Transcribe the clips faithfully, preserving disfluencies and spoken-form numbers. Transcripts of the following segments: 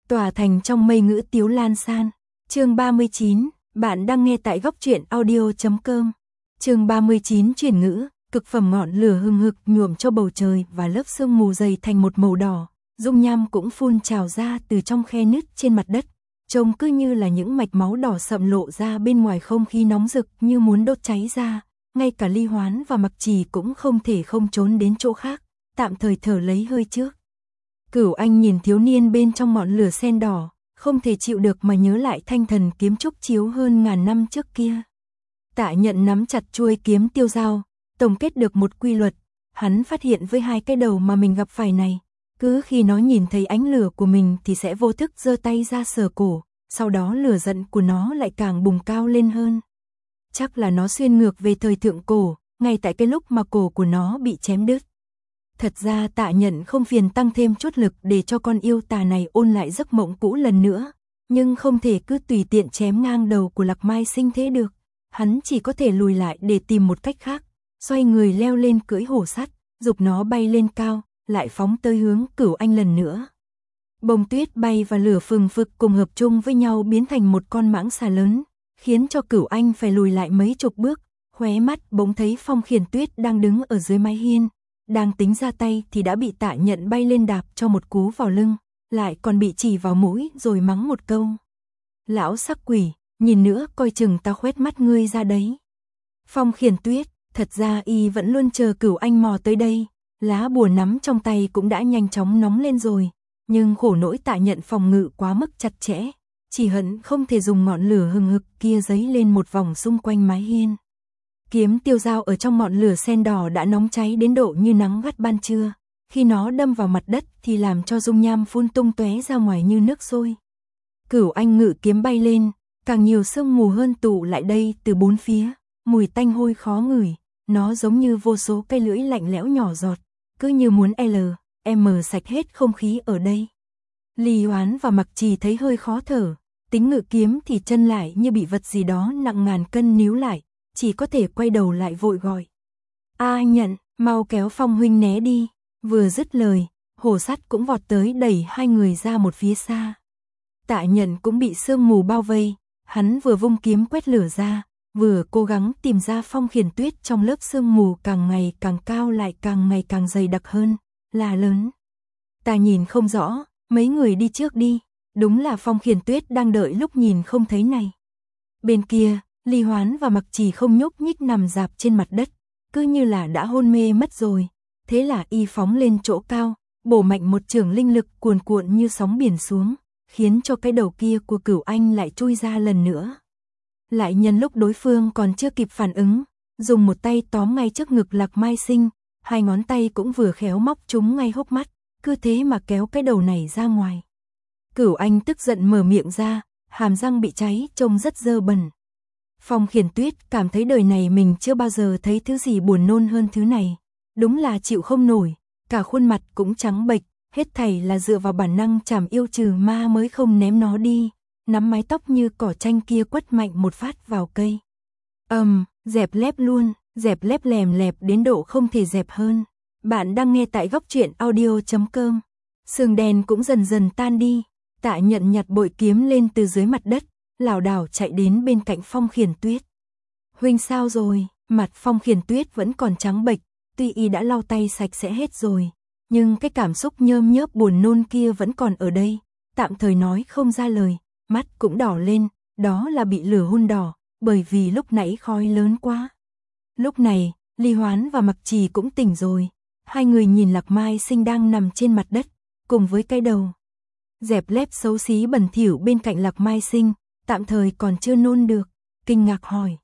Tòa thành trong mây ngữ tiếu lan san. Chương ba mươi chín, bạn đang nghe tại góc truyện audio chấm com. Chương ba mươi chín chuyển ngữ, cực phẩm ngọn lửa hừng hực nhuộm cho bầu trời và lớp sương mù dày thành một màu đỏ, dung nham cũng phun trào ra từ trong khe nứt trên mặt đất, trông cứ như là những mạch máu đỏ sậm lộ ra bên ngoài không khí nóng rực như muốn đốt cháy ra, ngay cả Ly Hoán và Mặc Trì cũng không thể không trốn đến chỗ khác, tạm thời thở lấy hơi trước. Cửu Anh nhìn thiếu niên bên trong ngọn lửa sen đỏ, không thể chịu được mà nhớ lại thanh thần kiếm trúc chiếu hơn ngàn năm trước kia. Tạ Nhận nắm chặt chuôi kiếm tiêu dao, tổng kết được một quy luật, hắn phát hiện với hai cái đầu mà mình gặp phải này, cứ khi nó nhìn thấy ánh lửa của mình thì sẽ vô thức giơ tay ra sờ cổ, sau đó lửa giận của nó lại càng bùng cao lên hơn. Chắc là nó xuyên ngược về thời thượng cổ, ngay tại cái lúc mà cổ của nó bị chém đứt. Thật ra Tạ Nhận không phiền tăng thêm chút lực để cho con yêu tà này ôn lại giấc mộng cũ lần nữa, nhưng không thể cứ tùy tiện chém ngang đầu của Lạc Mai Sinh thế được. Hắn chỉ có thể lùi lại để tìm một cách khác, xoay người leo lên cưỡi hổ sắt, giục nó bay lên cao, lại phóng tới hướng Cửu Anh lần nữa. Bông tuyết bay và lửa phừng phực cùng hợp chung với nhau biến thành một con mãng xà lớn, khiến cho Cửu Anh phải lùi lại mấy chục bước, khóe mắt bỗng thấy Phong Khiển Tuyết đang đứng ở dưới mái hiên, đang tính ra tay thì đã bị Tạ Nhận bay lên đạp cho một cú vào lưng, lại còn bị chỉ vào mũi rồi mắng một câu. Lão sắc quỷ, nhìn nữa coi chừng ta khoét mắt ngươi ra đấy. Phong Khiển Tuyết, thật ra y vẫn luôn chờ Cửu Anh mò tới đây, lá bùa nắm trong tay cũng đã nhanh chóng nóng lên rồi, nhưng khổ nỗi Tạ Nhận phòng ngự quá mức chặt chẽ, chỉ hận không thể dùng ngọn lửa hừng hực kia giấy lên một vòng xung quanh mái hiên. Kiếm tiêu dao ở trong ngọn lửa sen đỏ đã nóng cháy đến độ như nắng gắt ban trưa, khi nó đâm vào mặt đất thì làm cho dung nham phun tung tóe ra ngoài như nước sôi. Cửu Anh ngự kiếm bay lên, càng nhiều sương mù hơn tụ lại đây từ bốn phía, mùi tanh hôi khó ngửi, nó giống như vô số cây lưỡi lạnh lẽo nhỏ giọt, cứ như muốn L, M sạch hết không khí ở đây. Ly Hoán và Mặc Trì thấy hơi khó thở, tính ngự kiếm thì chân lại như bị vật gì đó nặng ngàn cân níu lại, chỉ có thể quay đầu lại vội gọi. A Nhận, mau kéo Phong huynh né đi. Vừa dứt lời, hổ sắt cũng vọt tới đẩy hai người ra một phía xa. Tạ Nhận cũng bị sương mù bao vây, hắn vừa vung kiếm quét lửa ra, vừa cố gắng tìm ra Phong Khiển Tuyết trong lớp sương mù càng ngày càng cao lại càng ngày càng dày đặc hơn, là lớn. Ta nhìn không rõ, mấy người đi trước đi, đúng là Phong Khiển Tuyết đang đợi lúc nhìn không thấy này. Bên kia, Ly Hoán và Mặc Trì không nhúc nhích nằm rạp trên mặt đất, cứ như là đã hôn mê mất rồi. Thế là y phóng lên chỗ cao, bổ mạnh một chưởng linh lực cuồn cuộn như sóng biển xuống, khiến cho cái đầu kia của Cửu Anh lại chui ra lần nữa. Lại nhân lúc đối phương còn chưa kịp phản ứng, dùng một tay tóm ngay trước ngực Lạc Mai Sinh, hai ngón tay cũng vừa khéo móc chúng ngay hốc mắt, cứ thế mà kéo cái đầu này ra ngoài. Cửu Anh tức giận mở miệng ra, hàm răng bị cháy trông rất dơ bẩn. Phong Khiển Tuyết cảm thấy đời này mình chưa bao giờ thấy thứ gì buồn nôn hơn thứ này. Đúng là chịu không nổi, cả khuôn mặt cũng trắng bệch, hết thảy là dựa vào bản năng chảm yêu trừ ma mới không ném nó đi, nắm mái tóc như cỏ tranh kia quất mạnh một phát vào cây. Ầm, um, dẹp lép luôn, dẹp lép lèm lẹp đến độ không thể dẹp hơn. Bạn đang nghe tại góc truyện audio chấm com. Sương đen cũng dần dần tan đi, Tạ Nhận nhặt bội kiếm lên từ dưới mặt đất, lảo đảo chạy đến bên cạnh Phong Khiển Tuyết. Huynh sao rồi? Mặt Phong Khiển Tuyết vẫn còn trắng bệch, tuy y đã lau tay sạch sẽ hết rồi, nhưng cái cảm xúc nhơm nhớp buồn nôn kia vẫn còn ở đây, tạm thời nói không ra lời, mắt cũng đỏ lên, đó là bị lửa hun đỏ, bởi vì lúc nãy khói lớn quá. Lúc này, Ly Hoán và Mặc Trì cũng tỉnh rồi, hai người nhìn Lạc Mai Sinh đang nằm trên mặt đất, cùng với cái đầu dẹp lép xấu xí bẩn thỉu bên cạnh Lạc Mai Sinh, tạm thời còn chưa nôn được, kinh ngạc hỏi.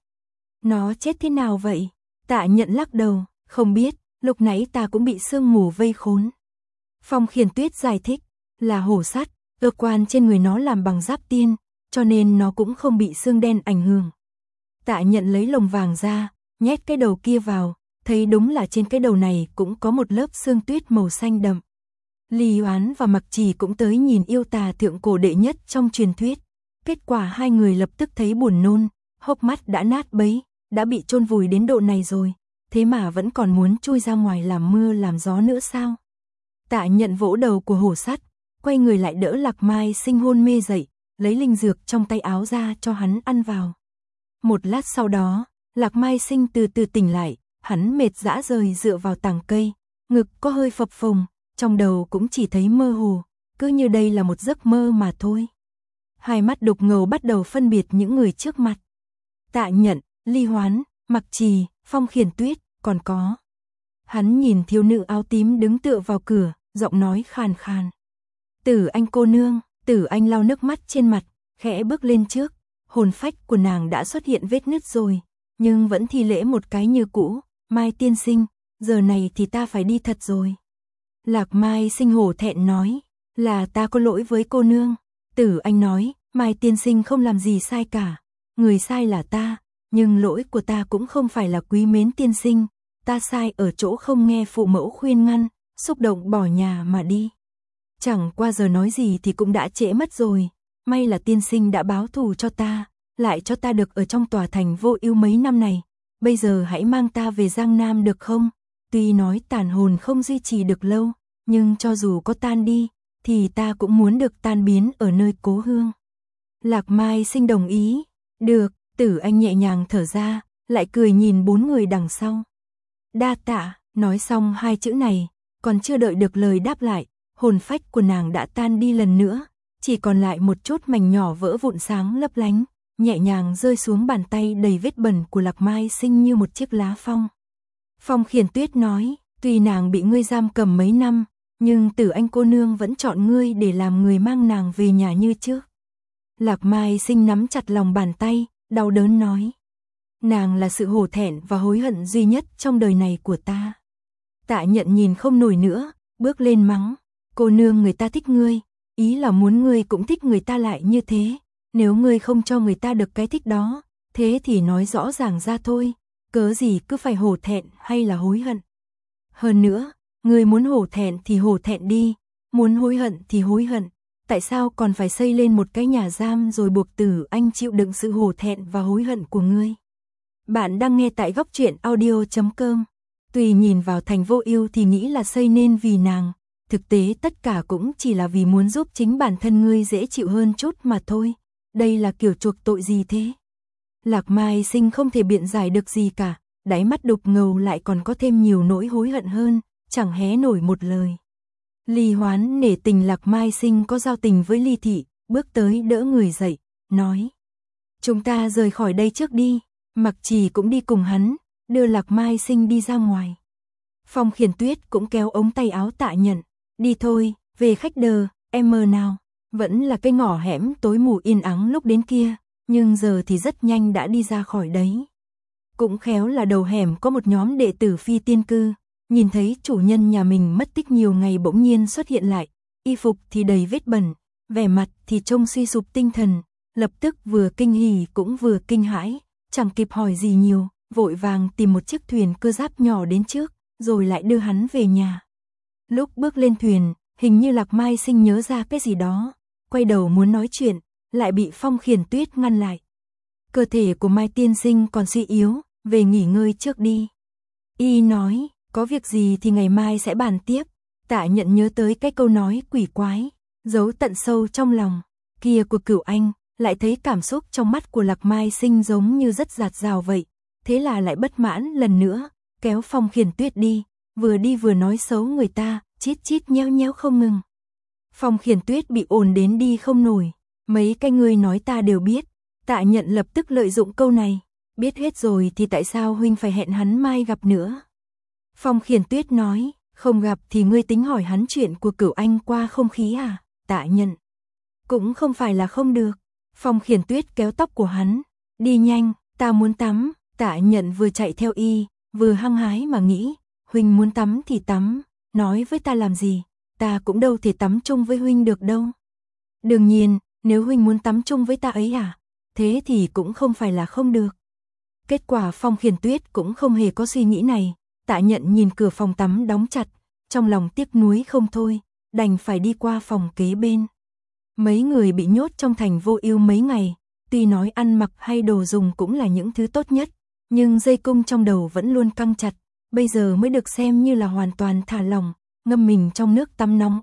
Nó chết thế nào vậy? Tạ Nhận lắc đầu, không biết, lúc nãy ta cũng bị sương mù vây khốn. Phong Khiển Tuyết giải thích, là hổ sắt, cơ quan trên người nó làm bằng giáp tiên, cho nên nó cũng không bị sương đen ảnh hưởng. Tạ Nhận lấy lồng vàng ra, nhét cái đầu kia vào, thấy đúng là trên cái đầu này cũng có một lớp sương tuyết màu xanh đậm. Ly Hoán và Mặc Trì cũng tới nhìn yêu tà thượng cổ đệ nhất trong truyền thuyết. Kết quả hai người lập tức thấy buồn nôn, hốc mắt đã nát bấy, đã bị chôn vùi đến độ này rồi, thế mà vẫn còn muốn chui ra ngoài làm mưa làm gió nữa sao? Tạ Nhận vỗ đầu của hổ sắt, quay người lại đỡ Lạc Mai Sinh hôn mê dậy, lấy linh dược trong tay áo ra cho hắn ăn vào. Một lát sau đó, Lạc Mai Sinh từ từ tỉnh lại, hắn mệt rã rời dựa vào tàng cây, ngực có hơi phập phồng, trong đầu cũng chỉ thấy mơ hồ, cứ như đây là một giấc mơ mà thôi. Hai mắt đục ngầu bắt đầu phân biệt những người trước mặt. Tạ Nhận, Ly Hoán, Mặc Trì, Phong Khiển Tuyết, còn có. Hắn nhìn thiếu nữ áo tím đứng tựa vào cửa, giọng nói khàn khàn. Tử Anh cô nương. Tử Anh lau nước mắt trên mặt, khẽ bước lên trước, hồn phách của nàng đã xuất hiện vết nứt rồi, nhưng vẫn thi lễ một cái như cũ. Mai tiên sinh, giờ này thì ta phải đi thật rồi. Lạc Mai Sinh hổ thẹn nói, là ta có lỗi với cô nương. Tử Anh nói, Mai tiên sinh không làm gì sai cả, người sai là ta, nhưng lỗi của ta cũng không phải là quý mến tiên sinh, ta sai ở chỗ không nghe phụ mẫu khuyên ngăn, xúc động bỏ nhà mà đi. Chẳng qua giờ nói gì thì cũng đã trễ mất rồi, may là tiên sinh đã báo thù cho ta, lại cho ta được ở trong tòa thành Vô Ưu mấy năm này, bây giờ hãy mang ta về Giang Nam được không? Tuy nói tàn hồn không duy trì được lâu, nhưng cho dù có tan đi, thì ta cũng muốn được tan biến ở nơi cố hương. Lạc Mai Sinh đồng ý, được. Tử Anh nhẹ nhàng thở ra, lại cười nhìn bốn người đằng sau. Đa tạ, nói xong hai chữ này, còn chưa đợi được lời đáp lại, hồn phách của nàng đã tan đi lần nữa, chỉ còn lại một chút mảnh nhỏ vỡ vụn sáng lấp lánh, nhẹ nhàng rơi xuống bàn tay đầy vết bẩn của Lạc Mai Sinh như một chiếc lá phong. Phong Khiển Tuyết nói, tuy nàng bị ngươi giam cầm mấy năm, nhưng Tử Anh cô nương vẫn chọn ngươi để làm người mang nàng về nhà như trước. Lạc Mai Sinh nắm chặt lòng bàn tay, đau đớn nói. Nàng là sự hổ thẹn và hối hận duy nhất trong đời này của ta. Tạ Nhận nhìn không nổi nữa, bước lên mắng. Cô nương, người ta thích ngươi, ý là muốn ngươi cũng thích người ta lại như thế. Nếu ngươi không cho người ta được cái thích đó, thế thì nói rõ ràng ra thôi, cớ gì cứ phải hổ thẹn hay là hối hận. Hơn nữa, ngươi muốn hổ thẹn thì hổ thẹn đi, muốn hối hận thì hối hận. Tại sao còn phải xây lên một cái nhà giam rồi buộc Tử Anh chịu đựng sự hổ thẹn và hối hận của ngươi? Bạn đang nghe tại góc truyện audio chấm com. Tùy nhìn vào thành Vô Ưu thì nghĩ là xây nên vì nàng, thực tế tất cả cũng chỉ là vì muốn giúp chính bản thân ngươi dễ chịu hơn chút mà thôi. Đây là kiểu chuộc tội gì thế? Lạc Mai Sinh không thể biện giải được gì cả, đáy mắt đục ngầu lại còn có thêm nhiều nỗi hối hận hơn, chẳng hé nổi một lời. Ly Hoán nể tình Lạc Mai Sinh có giao tình với Ly thị, bước tới đỡ người dậy, nói: "Chúng ta rời khỏi đây trước đi." Mặc Trì cũng đi cùng hắn, đưa Lạc Mai Sinh đi ra ngoài. Phong Khiển Tuyết cũng kéo ống tay áo Tạ Nhận, "Đi thôi, về khách đờ, em mơ nào." Vẫn là cái ngõ hẻm tối mù yên ắng lúc đến kia, nhưng giờ thì rất nhanh đã đi ra khỏi đấy. Cũng khéo là đầu hẻm có một nhóm đệ tử phi tiên cư, nhìn thấy chủ nhân nhà mình mất tích nhiều ngày bỗng nhiên xuất hiện lại, y phục thì đầy vết bẩn, vẻ mặt thì trông suy sụp tinh thần, lập tức vừa kinh hỉ cũng vừa kinh hãi, chẳng kịp hỏi gì nhiều, vội vàng tìm một chiếc thuyền cơ giáp nhỏ đến trước, rồi lại đưa hắn về nhà. Lúc bước lên thuyền, hình như Lạc Mai Sinh nhớ ra cái gì đó, quay đầu muốn nói chuyện, lại bị Phong Khiển Tuyết ngăn lại. "Cơ thể của Mai tiên sinh còn suy yếu, về nghỉ ngơi trước đi." Y nói, "Có việc gì thì ngày mai sẽ bàn tiếp." Tạ Nhận nhớ tới cái câu nói quỷ quái, giấu tận sâu trong lòng kia của Cửu Anh, lại thấy cảm xúc trong mắt của Lạc Mai Sinh giống như rất dạt dào vậy, thế là lại bất mãn lần nữa, kéo Phong Khiển Tuyết đi, vừa đi vừa nói xấu người ta, chít chít nheo nheo không ngừng. Phong Khiển Tuyết bị ồn đến đi không nổi, "Mấy cái ngươi nói ta đều biết." Tạ Nhận lập tức lợi dụng câu này, "Biết hết rồi thì tại sao huynh phải hẹn hắn mai gặp nữa?" Phong Khiển Tuyết nói, "Không gặp thì ngươi tính hỏi hắn chuyện của Cửu Anh qua không khí à?" Tạ Nhận, "Cũng không phải là không được." Phong Khiển Tuyết kéo tóc của hắn, "Đi nhanh, ta muốn tắm." Tạ Nhận vừa chạy theo y, vừa hăng hái mà nghĩ, "Huynh muốn tắm thì tắm, nói với ta làm gì, ta cũng đâu thể tắm chung với huynh được đâu." "Đương nhiên, nếu huynh muốn tắm chung với ta ấy à, thế thì cũng không phải là không được." Kết quả Phong Khiển Tuyết cũng không hề có suy nghĩ này. Tạ Nhận nhìn cửa phòng tắm đóng chặt, trong lòng tiếc nuối không thôi, đành phải đi qua phòng kế bên. Mấy người bị nhốt trong thành Vô Ưu mấy ngày, tuy nói ăn mặc hay đồ dùng cũng là những thứ tốt nhất, nhưng dây cung trong đầu vẫn luôn căng chặt, bây giờ mới được xem như là hoàn toàn thả lỏng, ngâm mình trong nước tắm nóng ấm,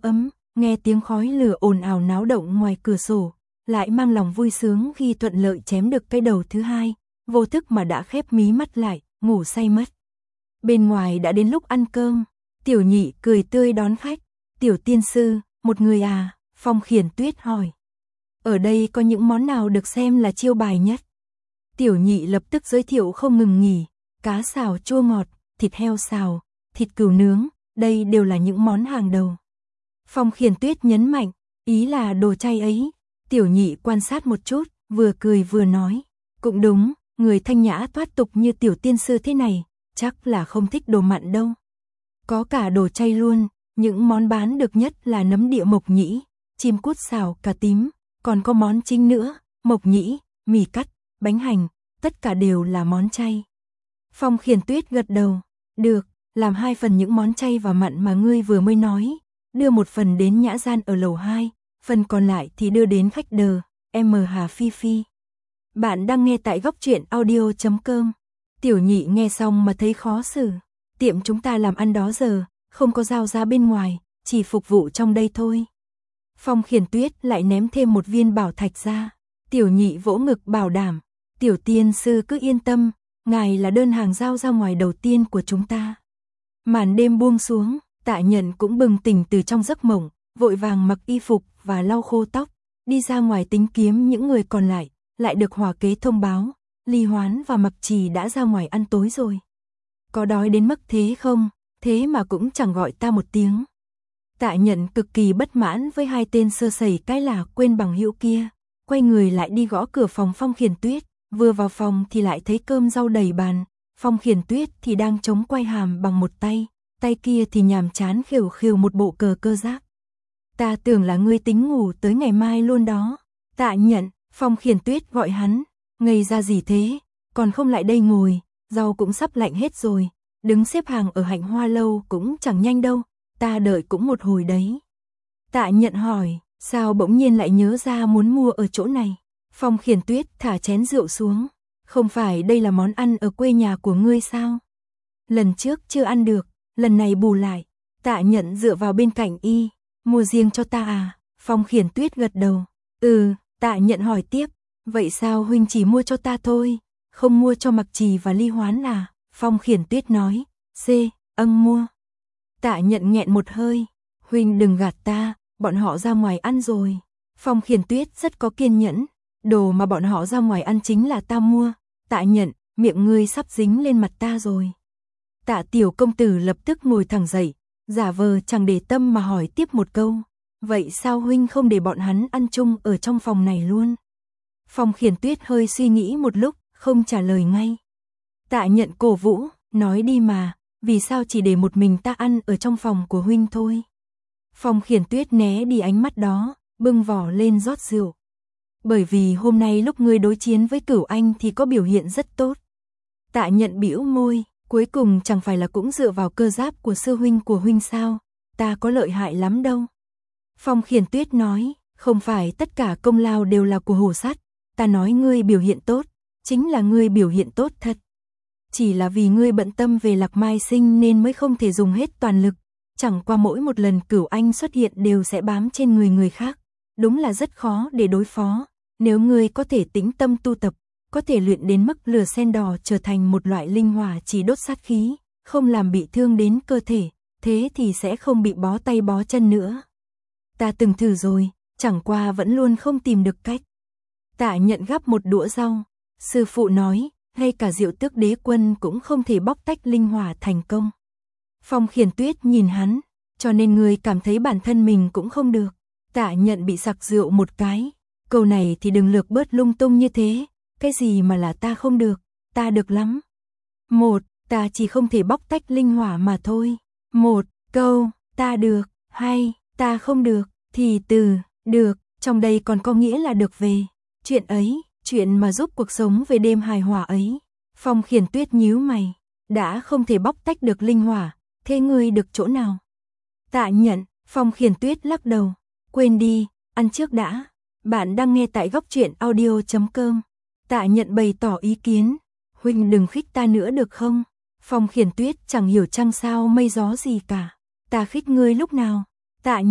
nghe tiếng khói lửa ồn ào náo động ngoài cửa sổ, lại mang lòng vui sướng khi thuận lợi chém được cái đầu thứ hai, vô thức mà đã khép mí mắt lại, ngủ say mất. Bên ngoài đã đến lúc ăn cơm, Tiểu Nhị cười tươi đón khách. Tiểu tiên sư, một người à? Phong Khiển Tuyết hỏi. Ở đây có những món nào được xem là chiêu bài nhất? Tiểu Nhị lập tức giới thiệu không ngừng nghỉ, cá xào chua ngọt, thịt heo xào, thịt cừu nướng, đây đều là những món hàng đầu. Phong Khiển Tuyết nhấn mạnh, ý là đồ chay ấy. Tiểu Nhị quan sát một chút, vừa cười vừa nói, cũng đúng, người thanh nhã thoát tục như tiểu tiên sư thế này, chắc là không thích đồ mặn đâu. Có cả đồ chay luôn, những món bán được nhất là nấm địa mộc nhĩ, chim cút xào cà tím, còn có món chính nữa, mộc nhĩ, mì cắt, bánh hành, tất cả đều là món chay. Phong Khiển Tuyết gật đầu, được, làm hai phần những món chay và mặn mà ngươi vừa mới nói, đưa một phần đến nhã gian ở lầu hai, phần còn lại thì đưa đến khách đờ, em Hà Phi Phi. Bạn đang nghe tại góc truyện audio chấm com. Tiểu Nhị nghe xong mà thấy khó xử, tiệm chúng ta làm ăn đó giờ, không có giao ra bên ngoài, chỉ phục vụ trong đây thôi. Phong Khiển Tuyết lại ném thêm một viên bảo thạch ra. Tiểu Nhị vỗ ngực bảo đảm, tiểu tiên sư cứ yên tâm, ngài là đơn hàng giao ra ngoài đầu tiên của chúng ta. Màn đêm buông xuống, Tạ Nhận cũng bừng tỉnh từ trong giấc mộng, vội vàng mặc y phục và lau khô tóc, đi ra ngoài tính kiếm những người còn lại, lại được Hòa Kế thông báo, Ly Hoán và Mặc Trì đã ra ngoài ăn tối rồi. Có đói đến mức thế không, thế mà cũng chẳng gọi ta một tiếng. Tạ Nhận cực kỳ bất mãn với hai tên sơ sẩy cái là quên bằng hữu kia, quay người lại đi gõ cửa phòng Phong Khiển Tuyết, vừa vào phòng thì lại thấy cơm rau đầy bàn, Phong Khiển Tuyết thì đang chống quay hàm bằng một tay, tay kia thì nhàm chán khều khều một bộ cờ cơ giác. Ta tưởng là ngươi tính ngủ tới ngày mai luôn đó. Tạ Nhận, Phong Khiển Tuyết gọi hắn, ngây ra gì thế, còn không lại đây ngồi, rau cũng sắp lạnh hết rồi, đứng xếp hàng ở Hạnh Hoa lâu cũng chẳng nhanh đâu, ta đợi cũng một hồi đấy. Tạ Nhận hỏi, sao bỗng nhiên lại nhớ ra muốn mua ở chỗ này? Phong Khiển Tuyết thả chén rượu xuống, không phải đây là món ăn ở quê nhà của ngươi sao? Lần trước chưa ăn được, lần này bù lại. Tạ Nhận dựa vào bên cạnh y, mua riêng cho ta à? Phong Khiển Tuyết gật đầu, ừ. Tạ Nhận hỏi tiếp, vậy sao huynh chỉ mua cho ta thôi, không mua cho Mặc Trì và Ly Hoán à? Phong Khiển Tuyết nói, C, âng mua. Tạ Nhận nghẹn một hơi, huynh đừng gạt ta, bọn họ ra ngoài ăn rồi. Phong Khiển Tuyết rất có kiên nhẫn, đồ mà bọn họ ra ngoài ăn chính là ta mua. Tạ Nhận, miệng ngươi sắp dính lên mặt ta rồi. Tạ tiểu công tử lập tức ngồi thẳng dậy, giả vờ chẳng để tâm mà hỏi tiếp một câu. Vậy sao huynh không để bọn hắn ăn chung ở trong phòng này luôn? Phong Khiển Tuyết hơi suy nghĩ một lúc, không trả lời ngay. Tạ Nhận cổ vũ, nói đi mà, vì sao chỉ để một mình ta ăn ở trong phòng của huynh thôi? Phong Khiển Tuyết né đi ánh mắt đó, bưng vỏ lên rót rượu. Bởi vì hôm nay lúc ngươi đối chiến với Cửu Anh thì có biểu hiện rất tốt. Tạ Nhận bĩu môi, cuối cùng chẳng phải là cũng dựa vào cơ giáp của sư huynh của huynh sao? Ta có lợi hại lắm đâu. Phong Khiển Tuyết nói, không phải tất cả công lao đều là của Hổ Sát, ta nói ngươi biểu hiện tốt, chính là ngươi biểu hiện tốt thật. Chỉ là vì ngươi bận tâm về Lạc Mai Sinh nên mới không thể dùng hết toàn lực, chẳng qua mỗi một lần Cửu Anh xuất hiện đều sẽ bám trên người người khác, đúng là rất khó để đối phó, nếu ngươi có thể tĩnh tâm tu tập, có thể luyện đến mức lửa sen đỏ trở thành một loại linh hỏa chỉ đốt sát khí, không làm bị thương đến cơ thể, thế thì sẽ không bị bó tay bó chân nữa. Ta từng thử rồi, chẳng qua vẫn luôn không tìm được cách. Tạ Nhận gắp một đũa rau, sư phụ nói, ngay cả Diệu Tước Đế Quân cũng không thể bóc tách linh hỏa thành công. Phong Khiển Tuyết nhìn hắn, cho nên người cảm thấy bản thân mình cũng không được. Tạ Nhận bị sặc rượu một cái, câu này thì đừng lược bớt lung tung như thế, cái gì mà là ta không được, ta được lắm. Một, ta chỉ không thể bóc tách linh hỏa mà thôi. Một, câu, ta được, hai, ta không được, thì từ, được, trong đây còn có nghĩa là được về. Chuyện ấy, chuyện mà giúp cuộc sống về đêm hài hòa ấy. Phong Khiển Tuyết nhíu mày, đã không thể bóc tách được linh hỏa, thế ngươi được chỗ nào? Tạ Nhận, Phong Khiển Tuyết lắc đầu, quên đi, ăn trước đã. Bạn đang nghe tại góc truyện audio chấm com. Tạ Nhận bày tỏ ý kiến, huynh đừng khích ta nữa được không? Phong Khiển Tuyết chẳng hiểu chăng sao mây gió gì cả. Ta khích ngươi lúc nào? Tạ Nhận,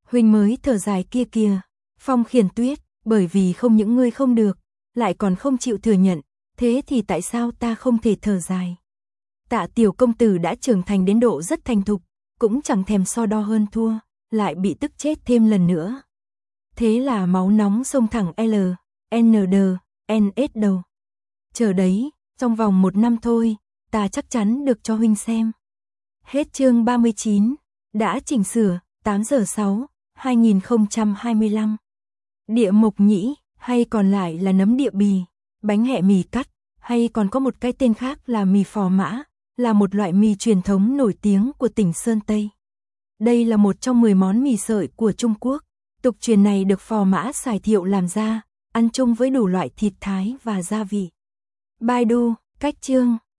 Huynh mới thở dài kia kìa. Phong Khiển Tuyết, bởi vì không những ngươi không được, lại còn không chịu thừa nhận, thế thì tại sao ta không thể thở dài? Tạ tiểu công tử đã trưởng thành đến độ rất thành thục, cũng chẳng thèm so đo hơn thua, lại bị tức chết thêm lần nữa. Thế là máu nóng xông thẳng L, N D, N S đầu. Chờ đấy, trong vòng một năm thôi, ta chắc chắn được cho huynh xem. Hết chương ba mươi chín, đã chỉnh sửa, tám giờ sáu, hai nghìn không trăm hai mươi lăm. Địa mộc nhĩ, hay còn lại là nấm địa bì, bánh hẹ mì cắt, hay còn có một cái tên khác là mì phò mã, là một loại mì truyền thống nổi tiếng của tỉnh Sơn Tây. Đây là một trong mười món mì sợi của Trung Quốc. Tục truyền này được phò mã Sài Thiệu làm ra, ăn chung với đủ loại thịt thái và gia vị. Baidu, cách chương